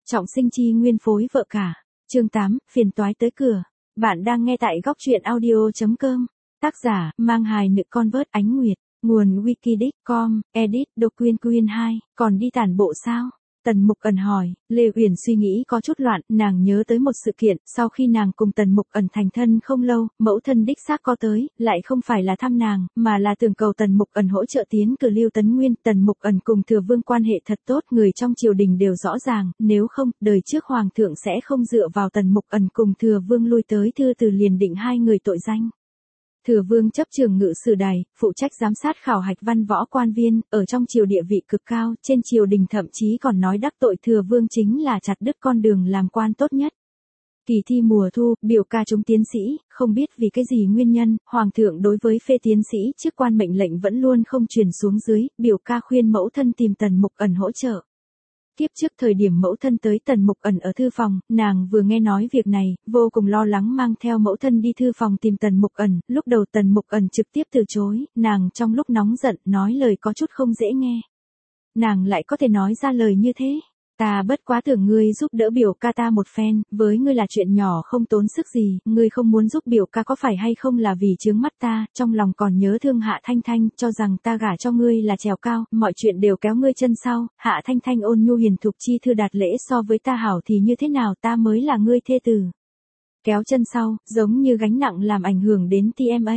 Trọng sinh chi nguyên phối vợ cả. Chương 8, phiền toái tới cửa. Bạn đang nghe tại góc truyện audio.com. Tác giả, mang hài nữ con vớt Ánh Nguyệt. Nguồn Wikidic.com, edit, Độc Quyên 2. Còn đi tản bộ sao? Tần Mục Ẩn hỏi. Lê Uyển suy nghĩ có chút loạn, nàng nhớ tới một sự kiện, sau khi nàng cùng Tần Mục Ẩn thành thân không lâu, mẫu thân đích xác có tới, lại không phải là thăm nàng, mà là tưởng cầu Tần Mục Ẩn hỗ trợ tiến cử Lưu Tấn Nguyên. Tần Mục Ẩn cùng Thừa Vương quan hệ thật tốt, người trong triều đình đều rõ ràng, nếu không, đời trước hoàng thượng sẽ không dựa vào Tần Mục Ẩn cùng Thừa Vương lui tới thư từ liền định hai người tội danh. Thừa Vương chấp trường ngự sử đài, phụ trách giám sát khảo hạch văn võ quan viên, ở trong triều địa vị cực cao, trên triều đình thậm chí còn nói đắc tội Thừa Vương chính là chặt đứt con đường làm quan tốt nhất. Kỳ thi mùa thu, biểu ca chúng tiến sĩ, không biết vì cái gì nguyên nhân, hoàng thượng đối với phê tiến sĩ chức quan mệnh lệnh vẫn luôn không truyền xuống dưới, biểu ca khuyên mẫu thân tìm Tần Mục Ẩn hỗ trợ. Tiếp trước thời điểm mẫu thân tới Tần Mục Ẩn ở thư phòng, nàng vừa nghe nói việc này, vô cùng lo lắng mang theo mẫu thân đi thư phòng tìm Tần Mục Ẩn, lúc đầu Tần Mục Ẩn trực tiếp từ chối, nàng trong lúc nóng giận nói lời có chút không dễ nghe. Nàng lại có thể nói ra lời như thế. Ta bất quá tưởng ngươi giúp đỡ biểu ca ta một phen, với ngươi là chuyện nhỏ không tốn sức gì, ngươi không muốn giúp biểu ca có phải hay không là vì chướng mắt ta, trong lòng còn nhớ thương Hạ Thanh Thanh, cho rằng ta gả cho ngươi là trèo cao, mọi chuyện đều kéo ngươi chân sau, Hạ Thanh Thanh ôn nhu hiền thục chi thư đạt lễ so với ta hảo thì như thế nào ta mới là ngươi thê tử. Kéo chân sau, giống như gánh nặng làm ảnh hưởng đến TMA.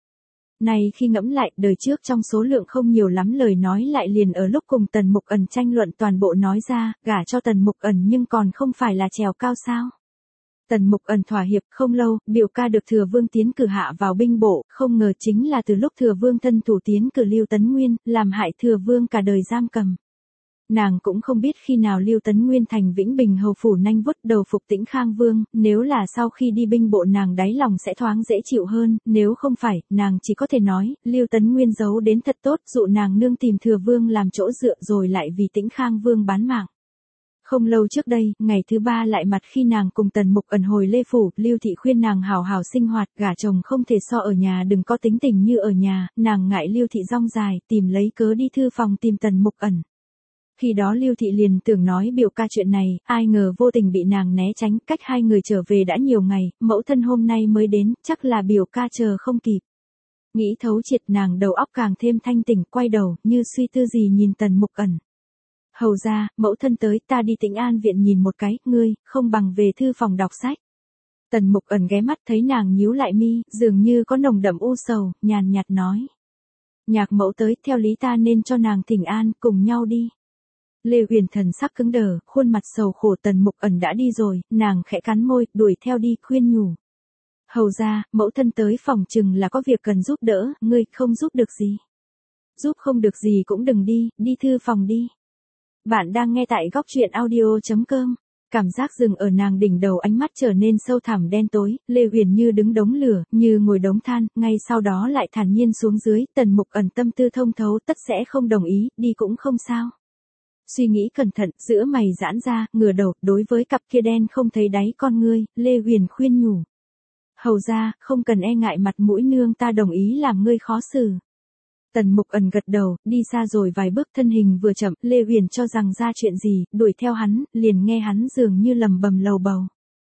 Này khi ngẫm lại, đời trước trong số lượng không nhiều lắm lời nói lại liền ở lúc cùng Tần Mục Ẩn tranh luận toàn bộ nói ra, gả cho Tần Mục Ẩn nhưng còn không phải là trèo cao sao. Tần Mục Ẩn thỏa hiệp không lâu, biểu ca được Thừa Vương tiến cử hạ vào binh bộ, không ngờ chính là từ lúc Thừa Vương thân thủ tiến cử Lưu Tấn Nguyên, làm hại Thừa Vương cả đời giam cầm. Nàng cũng không biết khi nào Lưu Tấn Nguyên thành Vĩnh Bình hầu phủ nanh vuốt đầu phục Tĩnh Khang Vương, nếu là sau khi đi binh bộ nàng đáy lòng sẽ thoáng dễ chịu hơn, nếu không phải, nàng chỉ có thể nói, Lưu Tấn Nguyên giấu đến thật tốt, dụ nàng nương tìm Thừa Vương làm chỗ dựa rồi lại vì Tĩnh Khang Vương bán mạng. Không lâu trước đây, ngày thứ ba lại mặt khi nàng cùng Tần Mục Ẩn hồi Lê Phủ, Lưu Thị khuyên nàng hào hào sinh hoạt, gả chồng không thể so ở nhà đừng có tính tình như ở nhà, nàng ngại Lưu Thị rong dài, tìm lấy cớ đi thư phòng tìm Tần Mục Ẩn. Khi đó Lưu Thị liền tưởng nói biểu ca chuyện này, ai ngờ vô tình bị nàng né tránh, cách hai người trở về đã nhiều ngày, mẫu thân hôm nay mới đến, chắc là biểu ca chờ không kịp. Nghĩ thấu triệt nàng đầu óc càng thêm thanh tỉnh, quay đầu, như suy tư gì nhìn Tần Mục Ẩn. Hầu ra, mẫu thân tới, ta đi Tĩnh An viện nhìn một cái, ngươi, không bằng về thư phòng đọc sách. Tần Mục Ẩn ghé mắt thấy nàng nhíu lại mi, dường như có nồng đậm u sầu, nhàn nhạt nói. Nhạc mẫu tới, theo lý ta nên cho nàng thỉnh an, cùng nhau đi. Lê Uyển thần sắc cứng đờ, khuôn mặt sầu khổ. Tần Mục Ẩn đã đi rồi, nàng khẽ cắn môi, đuổi theo đi, khuyên nhủ. Hầu ra, mẫu thân tới phòng chừng là có việc cần giúp đỡ, ngươi không giúp được gì. Giúp không được gì cũng đừng đi, đi thư phòng đi. Bạn đang nghe tại góc truyện audio.com. Cảm giác dừng ở nàng đỉnh đầu, ánh mắt trở nên sâu thẳm đen tối, Lê Uyển như đứng đống lửa, như ngồi đống than, ngay sau đó lại thản nhiên xuống dưới. Tần Mục Ẩn tâm tư thông thấu, tất sẽ không đồng ý, đi cũng không sao. Suy nghĩ cẩn thận, giữa mày giãn ra, ngửa đầu, đối với cặp kia đen không thấy đáy con ngươi, Lê Uyển khuyên nhủ. Hầu ra, không cần e ngại mặt mũi nương, ta đồng ý làm ngươi khó xử. Tần Mục Ẩn gật đầu, đi xa rồi vài bước, thân hình vừa chậm, Lê Uyển cho rằng ra chuyện gì, đuổi theo hắn, liền nghe hắn dường như lầm bầm lầu bầu.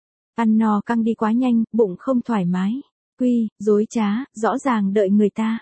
Ăn no căng đi quá nhanh, bụng không thoải mái. Quy, dối trá, rõ ràng đợi người ta.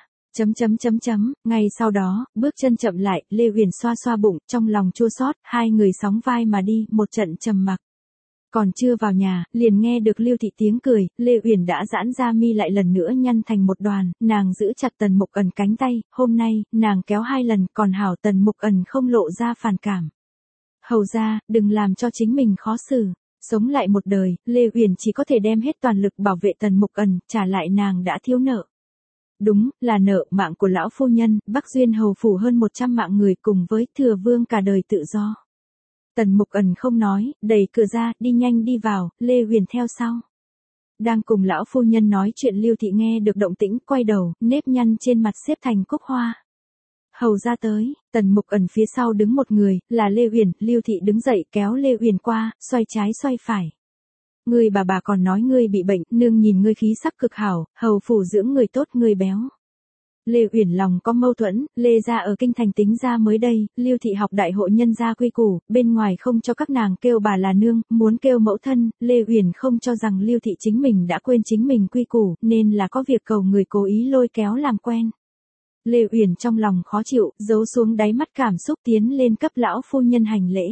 Ngay sau đó, bước chân chậm lại, Lê Uyển xoa xoa bụng, trong lòng chua xót, hai người sóng vai mà đi, một trận trầm mặc. Còn chưa vào nhà, liền nghe được Lưu Thị tiếng cười, Lê Uyển đã giãn ra mi lại lần nữa nhăn thành một đoàn, nàng giữ chặt Tần Mục Ẩn cánh tay, hôm nay, nàng kéo 2 lần, còn hảo Tần Mục Ẩn không lộ ra phản cảm. Hầu ra, đừng làm cho chính mình khó xử, sống lại một đời, Lê Uyển chỉ có thể đem hết toàn lực bảo vệ Tần Mục Ẩn, trả lại nàng đã thiếu nợ. Đúng, là nợ mạng của lão phu nhân, Bắc Duyên hầu phủ hơn 100 mạng người cùng với Thừa Vương cả đời tự do. Tần Mục Ẩn không nói, đẩy cửa ra, đi nhanh đi vào, Lê Uyển theo sau. Đang cùng lão phu nhân nói chuyện, Lưu Thị nghe được động tĩnh, quay đầu, nếp nhăn trên mặt xếp thành cúc hoa. Hầu ra tới, Tần Mục Ẩn phía sau đứng một người, là Lê Uyển, Lưu Thị đứng dậy kéo Lê Uyển qua, xoay trái xoay phải. Ngươi bà còn nói ngươi bị bệnh, nương nhìn ngươi khí sắc cực hảo, hầu phủ dưỡng người tốt, ngươi béo. Lê Uyển lòng có mâu thuẫn, Lê gia ở kinh thành tính ra mới đây, Lưu thị học đại hội nhân gia quy củ, bên ngoài không cho các nàng kêu bà là nương, muốn kêu mẫu thân, Lê Uyển không cho rằng Lưu thị chính mình đã quên chính mình quy củ, nên là có việc cầu người cố ý lôi kéo làm quen. Lê Uyển trong lòng khó chịu, giấu xuống đáy mắt cảm xúc tiến lên cấp lão phu nhân hành lễ.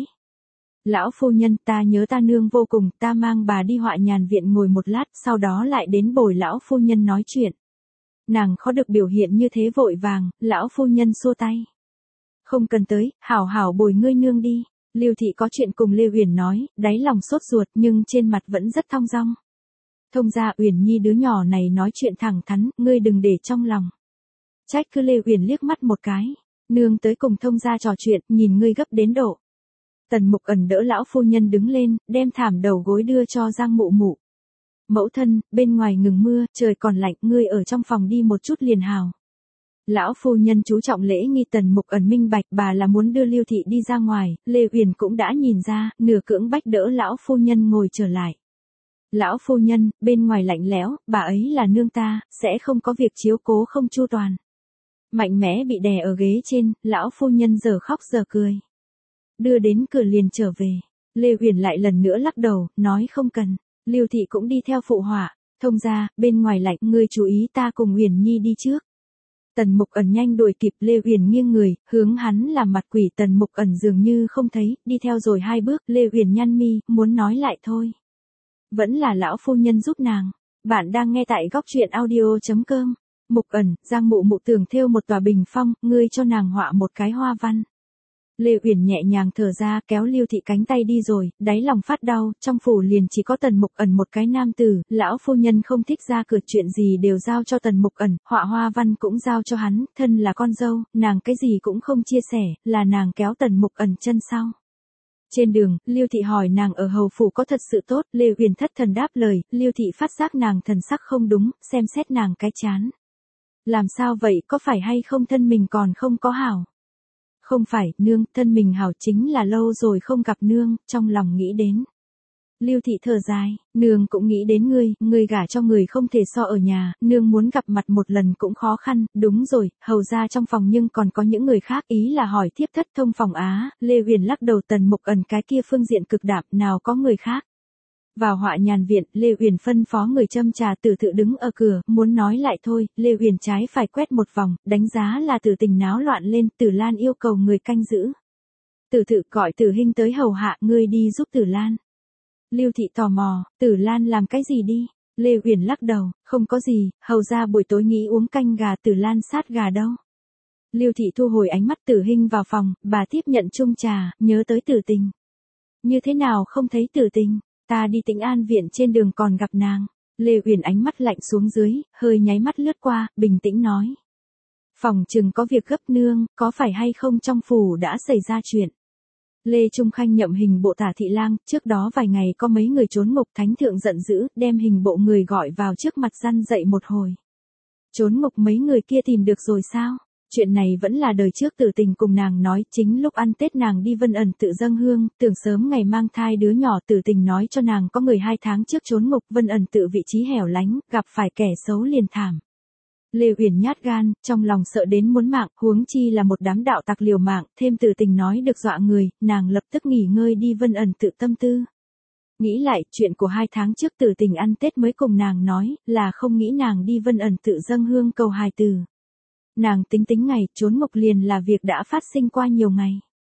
Lão phu nhân, ta nhớ ta nương vô cùng, ta mang bà đi Họa Nhàn viện ngồi một lát, sau đó lại đến bồi lão phu nhân nói chuyện. Nàng khó được biểu hiện như thế vội vàng, lão phu nhân xua tay. Không cần tới, hảo hảo bồi ngươi nương đi. Lưu thị có chuyện cùng Lê Uyển nói, đáy lòng sốt ruột nhưng trên mặt vẫn rất thong dong. Thông ra Uyển Nhi đứa nhỏ này nói chuyện thẳng thắn, ngươi đừng để trong lòng. Trách cứ Lê Uyển liếc mắt một cái, nương tới cùng thông gia trò chuyện, nhìn ngươi gấp đến độ. Tần Mục Ẩn đỡ lão phu nhân đứng lên, đem thảm đầu gối đưa cho Giang Mụ Mụ. Mẫu thân, bên ngoài ngừng mưa, trời còn lạnh, ngươi ở trong phòng đi một chút liền hào. Lão phu nhân chú trọng lễ nghi. Tần Mục Ẩn minh bạch bà là muốn đưa Lưu thị đi ra ngoài, Lê Uyển cũng đã nhìn ra, nửa cưỡng bách đỡ lão phu nhân ngồi trở lại. Lão phu nhân, bên ngoài lạnh lẽo, bà ấy là nương ta, sẽ không có việc chiếu cố không chu toàn. Mạnh mẽ bị đè ở ghế trên, lão phu nhân giờ khóc giờ cười. Đưa đến cửa liền trở về. Lê Uyển lại lần nữa lắc đầu, nói không cần. Lưu thị cũng đi theo phụ họa, thông ra, bên ngoài lạnh, ngươi chú ý ta cùng Uyển Nhi đi trước. Tần Mục Ẩn nhanh đuổi kịp, Lê Uyển nghiêng người, hướng hắn làm mặt quỷ. Tần Mục Ẩn dường như không thấy, đi theo rồi 2 bước, Lê Uyển nhăn mi, muốn nói lại thôi. Vẫn là lão phu nhân giúp nàng. Bạn đang nghe tại góc truyện audio.com. Mục Ẩn, Giang Mụ Mụ tưởng thêu một tòa bình phong, ngươi cho nàng họa một cái hoa văn. Lê Uyển nhẹ nhàng thở ra, kéo Lưu thị cánh tay đi rồi, đáy lòng phát đau, trong phủ liền chỉ có Tần Mục Ẩn một cái nam tử, lão phu nhân không thích ra cửa, chuyện gì đều giao cho Tần Mục Ẩn, họa hoa văn cũng giao cho hắn, thân là con dâu, nàng cái gì cũng không chia sẻ, là nàng kéo Tần Mục Ẩn chân sau. Trên đường, Lưu thị hỏi nàng ở hầu phủ có thật sự tốt, Lê Uyển thất thần đáp lời, Lưu thị phát giác nàng thần sắc không đúng, xem xét nàng cái chán. Làm sao vậy, có phải hay không thân mình còn không có hảo? Không phải, nương, thân mình hảo chính là lâu rồi không gặp nương, trong lòng nghĩ đến. Lưu thị thở dài, nương cũng nghĩ đến ngươi gả cho người không thể so ở nhà, nương muốn gặp mặt một lần cũng khó khăn, đúng rồi, hầu ra trong phòng nhưng còn có những người khác, ý là hỏi thiếp thất thông phòng á. Lê Uyển lắc đầu. Tần Mục Ẩn cái kia phương diện cực đạm, nào có người khác. Vào Họa Nhàn viện, Lê Uyển phân phó người châm trà. Tử Tự đứng ở cửa, muốn nói lại thôi, Lê Uyển trái phải quét một vòng, đánh giá là Tử Tình náo loạn lên, Tử Lan yêu cầu người canh giữ. Tử Tự gọi Tử Hinh tới hầu hạ, ngươi đi giúp Tử Lan. Lưu thị tò mò, Tử Lan làm cái gì đi? Lê Uyển lắc đầu, không có gì, hầu ra buổi tối nghĩ uống canh gà, Tử Lan sát gà đâu. Lưu thị thu hồi ánh mắt. Tử Hinh vào phòng, bà tiếp nhận chung trà, nhớ tới Tử Tình. Như thế nào không thấy Tử Tình? Ta đi Tĩnh An viện trên đường còn gặp nàng. Lê Uyển ánh mắt lạnh xuống dưới, hơi nháy mắt lướt qua, bình tĩnh nói. Phòng chừng có việc gấp nương, có phải hay không trong phủ đã xảy ra chuyện. Lê Trung Khanh nhậm hình bộ tả thị lang, trước đó vài ngày có mấy người trốn ngục, thánh thượng giận dữ, đem hình bộ người gọi vào trước mặt răn dậy một hồi. Trốn ngục mấy người kia tìm được rồi sao? Chuyện này vẫn là đời trước Tử Tình cùng nàng nói, chính lúc ăn Tết nàng đi Vân Ẩn tự dâng hương, tưởng sớm ngày mang thai đứa nhỏ. Tử Tình nói cho nàng có người 2 tháng trước trốn ngục, Vân Ẩn tự vị trí hẻo lánh, gặp phải kẻ xấu liền thảm. Lê Uyển nhát gan, trong lòng sợ đến muốn mạng, huống chi là một đám đạo tặc liều mạng, thêm Tử Tình nói được dọa người, nàng lập tức nghỉ ngơi đi Vân Ẩn tự tâm tư. Nghĩ lại, chuyện của 2 tháng trước Tử Tình ăn Tết mới cùng nàng nói, là không nghĩ nàng đi Vân Ẩn tự dâng hương cầu hài tử. Nàng tính ngày, trốn ngục liền là việc đã phát sinh qua nhiều ngày.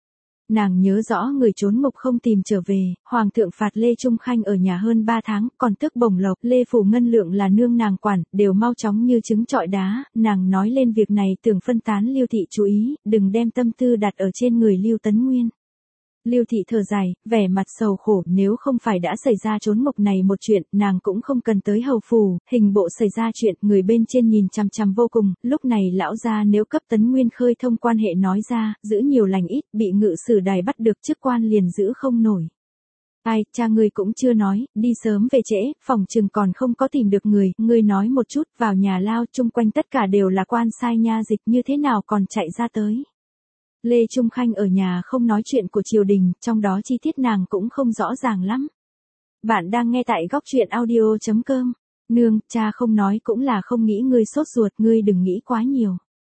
Nàng nhớ rõ người trốn ngục không tìm trở về, Hoàng thượng phạt Lê Trung Khanh ở nhà hơn 3 tháng, còn tước bổng lộc, Lê Phủ Ngân Lượng là nương nàng quản, đều mau chóng như trứng trọi đá, nàng nói lên việc này tưởng phân tán Lưu thị chú ý, đừng đem tâm tư đặt ở trên người Lưu Tấn Nguyên. Lưu thị thở dài, vẻ mặt sầu khổ, nếu không phải đã xảy ra trốn ngục này một chuyện, nàng cũng không cần tới hầu phủ, hình bộ xảy ra chuyện, người bên trên nhìn chằm chằm vô cùng, lúc này lão gia nếu cấp Tấn Nguyên khơi thông quan hệ nói ra, giữ nhiều lành ít, bị ngự sử đài bắt được chức quan liền giữ không nổi. Ai, cha ngươi cũng chưa nói, đi sớm về trễ, phòng chừng còn không có tìm được người, ngươi nói một chút, vào nhà lao, chung quanh tất cả đều là quan sai nha dịch, như thế nào còn chạy ra tới. Lê Trung Khanh ở nhà không nói chuyện của triều đình, trong đó chi tiết nàng cũng không rõ ràng lắm. Bạn đang nghe tại góc truyện audio.com. Nương, cha không nói cũng là không nghĩ ngươi sốt ruột, ngươi đừng nghĩ quá nhiều.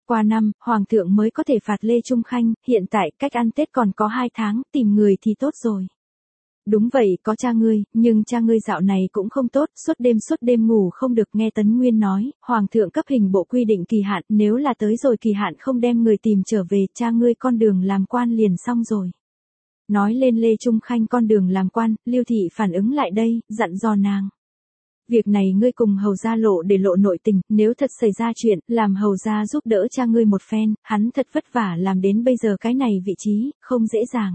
Qua năm, Hoàng thượng mới có thể phạt Lê Trung Khanh, hiện tại cách ăn Tết còn có 2 tháng, tìm người thì tốt rồi. Đúng vậy, có cha ngươi, nhưng cha ngươi dạo này cũng không tốt, suốt đêm ngủ không được. Nghe Tấn Nguyên nói, Hoàng thượng cấp hình bộ quy định kỳ hạn, nếu là tới rồi kỳ hạn không đem người tìm trở về, cha ngươi con đường làm quan liền xong rồi. Nói lên Lê Trung Khanh con đường làm quan, Lưu Thị phản ứng lại đây, dặn dò nàng. Việc này ngươi cùng hầu gia lộ để lộ nội tình, nếu thật xảy ra chuyện, làm hầu gia giúp đỡ cha ngươi một phen, hắn thật vất vả làm đến bây giờ cái này vị trí, không dễ dàng.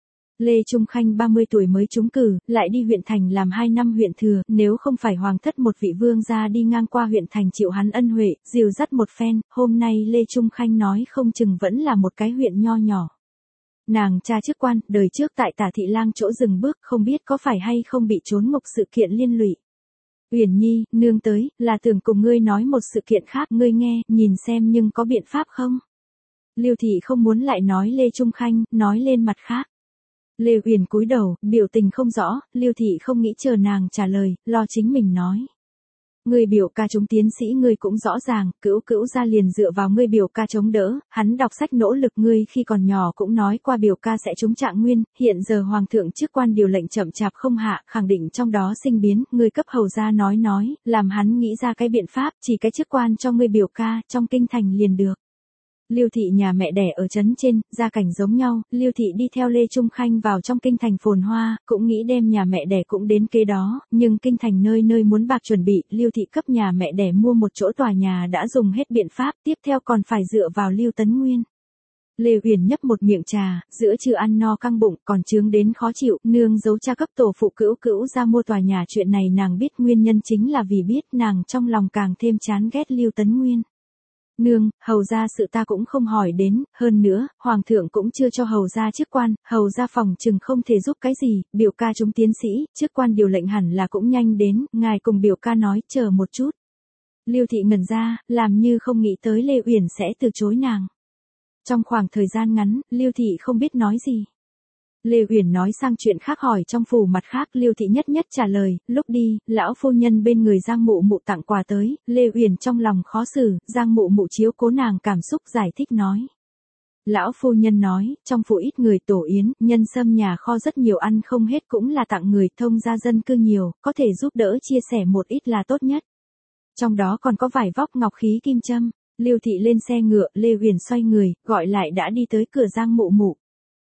Lê Trung Khanh 30 tuổi mới trúng cử, lại đi huyện thành làm 2 năm huyện thừa, nếu không phải hoàng thất một vị vương gia đi ngang qua huyện thành chịu hắn ân huệ, dìu dắt một phen, hôm nay Lê Trung Khanh nói không chừng vẫn là một cái huyện nho nhỏ. Nàng cha chức quan, đời trước tại Tả Thị Lang chỗ dừng bước, không biết có phải hay không bị trốn ngục sự kiện liên lụy. Uyển Nhi, nương tới, là tưởng cùng ngươi nói một sự kiện khác, ngươi nghe, nhìn xem nhưng có biện pháp không? Lưu Thị không muốn lại nói Lê Trung Khanh, nói lên mặt khác. Lê Uyển cúi đầu, biểu tình không rõ, Lưu Thị không nghĩ chờ nàng trả lời, lo chính mình nói. Ngươi biểu ca chúng tiến sĩ ngươi cũng rõ ràng, cữu gia liền dựa vào ngươi biểu ca chống đỡ, hắn đọc sách nỗ lực ngươi khi còn nhỏ cũng nói qua biểu ca sẽ trúng trạng nguyên, hiện giờ hoàng thượng chức quan điều lệnh chậm chạp không hạ, khẳng định trong đó sinh biến, ngươi cấp hầu gia nói, làm hắn nghĩ ra cái biện pháp, chỉ cái chức quan cho ngươi biểu ca, trong kinh thành liền được. Lưu Thị nhà mẹ đẻ ở trấn trên, gia cảnh giống nhau, Lưu Thị đi theo Lê Trung Khanh vào trong kinh thành phồn hoa, cũng nghĩ đem nhà mẹ đẻ cũng đến kế đó, nhưng kinh thành nơi nơi muốn bạc chuẩn bị, Lưu Thị cấp nhà mẹ đẻ mua một chỗ tòa nhà đã dùng hết biện pháp, tiếp theo còn phải dựa vào Lưu Tấn Nguyên. Lê Uyển nhấp một miệng trà, giữa trưa ăn no căng bụng, còn chướng đến khó chịu, nương giấu cha cấp tổ phụ cữu ra mua tòa nhà chuyện này nàng biết nguyên nhân chính là vì biết nàng trong lòng càng thêm chán ghét Lưu Tấn Nguyên. Nương, hầu gia sự ta cũng không hỏi đến, hơn nữa, hoàng thượng cũng chưa cho hầu gia chức quan, hầu gia phòng chừng không thể giúp cái gì, biểu ca chúng tiến sĩ, chức quan điều lệnh hẳn là cũng nhanh đến, ngài cùng biểu ca nói, chờ một chút. Lưu Thị ngẩn ra, làm như không nghĩ tới Lê Uyển sẽ từ chối nàng. Trong khoảng thời gian ngắn, Lưu Thị không biết nói gì. Lê Uyển nói sang chuyện khác hỏi trong phủ mặt khác, Lưu Thị nhất trả lời, lúc đi, lão phu nhân bên người Giang Mụ Mụ tặng quà tới, Lê Uyển trong lòng khó xử, Giang Mụ Mụ chiếu cố nàng cảm xúc giải thích nói. Lão phu nhân nói, trong phủ ít người tổ yến, nhân sâm nhà kho rất nhiều ăn không hết cũng là tặng người, thông gia dân cư nhiều, có thể giúp đỡ chia sẻ một ít là tốt nhất. Trong đó còn có vài vóc ngọc khí kim châm. Lưu Thị lên xe ngựa, Lê Uyển xoay người, gọi lại đã đi tới cửa Giang Mụ Mụ.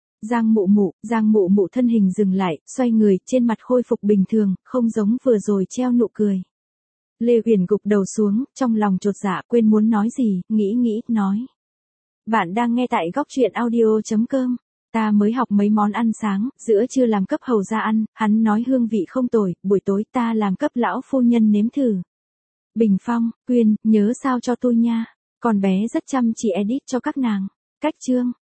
Giang Mụ Mụ thân hình dừng lại, xoay người, trên mặt khôi phục bình thường, không giống vừa rồi treo nụ cười. Lê Uyển gục đầu xuống, trong lòng chột dạ, quên muốn nói gì, nghĩ, nói. Bạn đang nghe tại góc truyện audio.com. Ta mới học mấy món ăn sáng, giữa trưa làm cấp hầu gia ăn, hắn nói hương vị không tồi, buổi tối ta làm cấp lão phu nhân nếm thử. Bình Phong, Quyên, nhớ sao cho tôi nha. Con bé rất chăm chỉ edit cho các nàng. Cách chương.